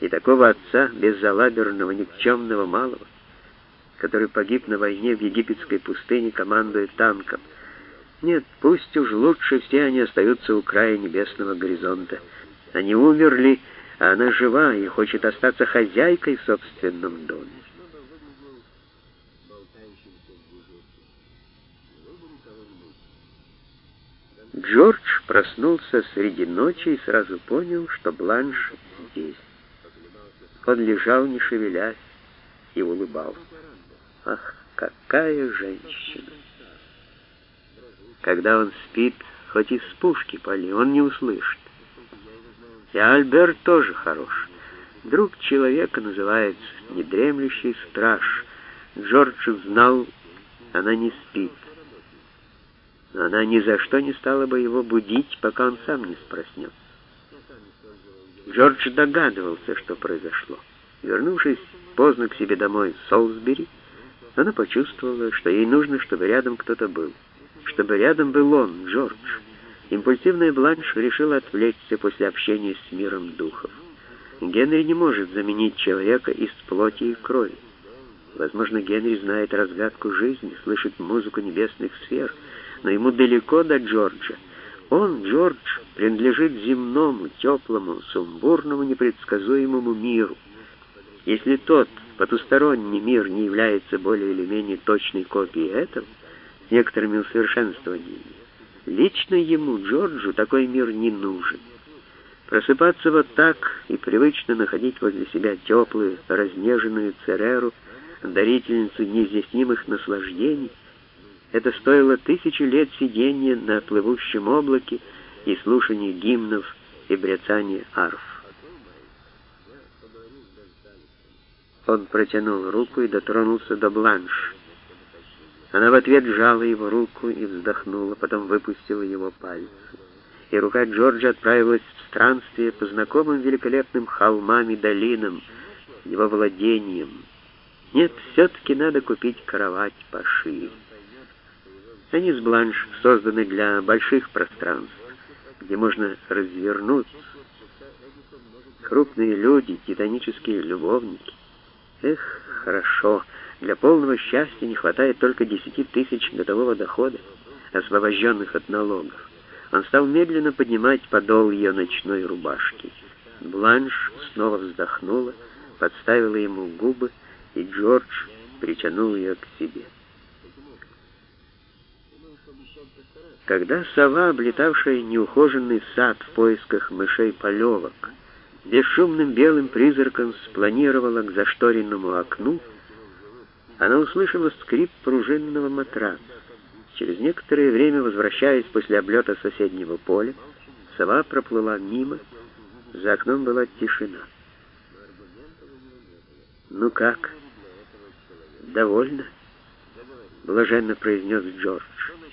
И такого отца, безалаберного, никчемного малого, который погиб на войне в египетской пустыне, командуя танком. Нет, пусть уж лучше все они остаются у края небесного горизонта. Они умерли, а она жива и хочет остаться хозяйкой в собственном доме. Джордж проснулся среди ночи и сразу понял, что Бланш здесь. Он лежал, не шевелясь, и улыбался. Ах, какая женщина! Когда он спит, хоть из пушки пали, он не услышит. И Альберт тоже хорош. Друг человека называется недремлющий страж. Джордж знал, она не спит. Но она ни за что не стала бы его будить, пока он сам не проснется. Джордж догадывался, что произошло. Вернувшись поздно к себе домой в Солсбери, она почувствовала, что ей нужно, чтобы рядом кто-то был. Чтобы рядом был он, Джордж. Импульсивная Бланш решила отвлечься после общения с миром духов. Генри не может заменить человека из плоти и крови. Возможно, Генри знает разгадку жизни, слышит музыку небесных сфер, но ему далеко до Джорджа. Он, Джордж, принадлежит земному, теплому, сумбурному, непредсказуемому миру. Если тот потусторонний мир не является более или менее точной копией этого, с некоторыми усовершенствованиями, лично ему, Джорджу, такой мир не нужен. Просыпаться вот так и привычно находить возле себя теплую, разнеженную Цереру, дарительницу неизъяснимых наслаждений, это стоило 1000 лет сидения на плывущем облаке и слушания гимнов и бряцания арф. Он протянул руку и дотронулся до Бланш. Она в ответ сжала его руку и вздохнула, потом выпустила его пальцы. И рука Джорджа отправилась в странствие по знакомым великолепным холмам и долинам, его владениям. Нет, все-таки надо купить кровать пошире. Они с Бланш созданы для больших пространств, где можно развернуться. Крупные люди, титанические любовники. Эх, хорошо. Для полного счастья не хватает только 10 000 годового дохода, освобожденных от налогов. Он стал медленно поднимать подол ее ночной рубашки. Бланш снова вздохнула, подставила ему губы, и Джордж притянул ее к себе. Когда сова, облетавшая неухоженный сад в поисках мышей-полевок, бесшумным белым призраком спланировала к зашторенному окну, она услышала скрип пружинного матраса. Через некоторое время, возвращаясь после облета соседнего поля, сова проплыла мимо, за окном была тишина. «Ну как? Довольно?» — блаженно произнес Джордж.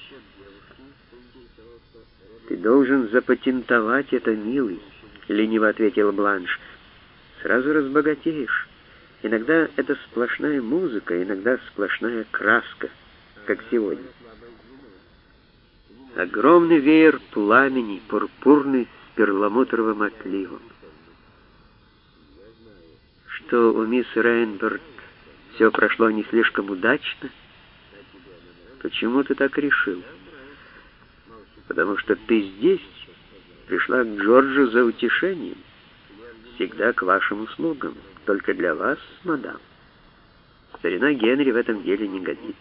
«Ты должен запатентовать это, милый», — лениво ответила Бланш. «Сразу разбогатеешь. Иногда это сплошная музыка, иногда сплошная краска, как сегодня. Огромный веер пламени, пурпурный с перламутровым отливом. Что у мисс Рейнберт все прошло не слишком удачно? Почему ты так решил? Потому что ты здесь пришла к Джорджу за утешением. Всегда к вашим услугам. Только для вас, мадам. Старина Генри в этом деле не годится.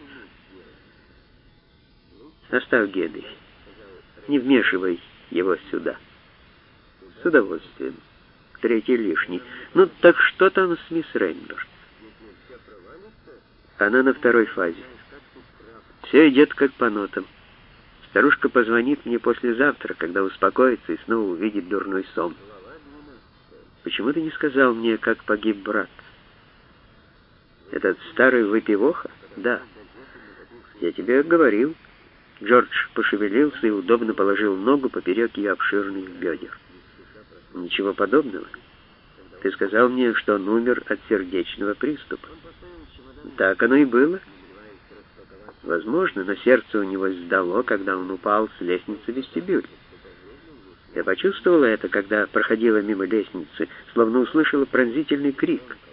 Оставь Генри. Не вмешивай его сюда. С удовольствием. Третий лишний. Ну, так что там с мисс Рейнберт? Она на второй фазе. Все идет как по нотам. Старушка позвонит мне послезавтра, когда успокоится и снова увидит дурной сон. Почему ты не сказал мне, как погиб брат? Этот старый выпивоха? Да. Я тебе говорил. Джордж пошевелился и удобно положил ногу поперек ее обширных бедер. Ничего подобного. Ты сказал мне, что он умер от сердечного приступа. Так оно и было. Возможно, но сердце у него сдало, когда он упал с лестницы в вестибюль. Я почувствовала это, когда проходила мимо лестницы, словно услышала пронзительный крик.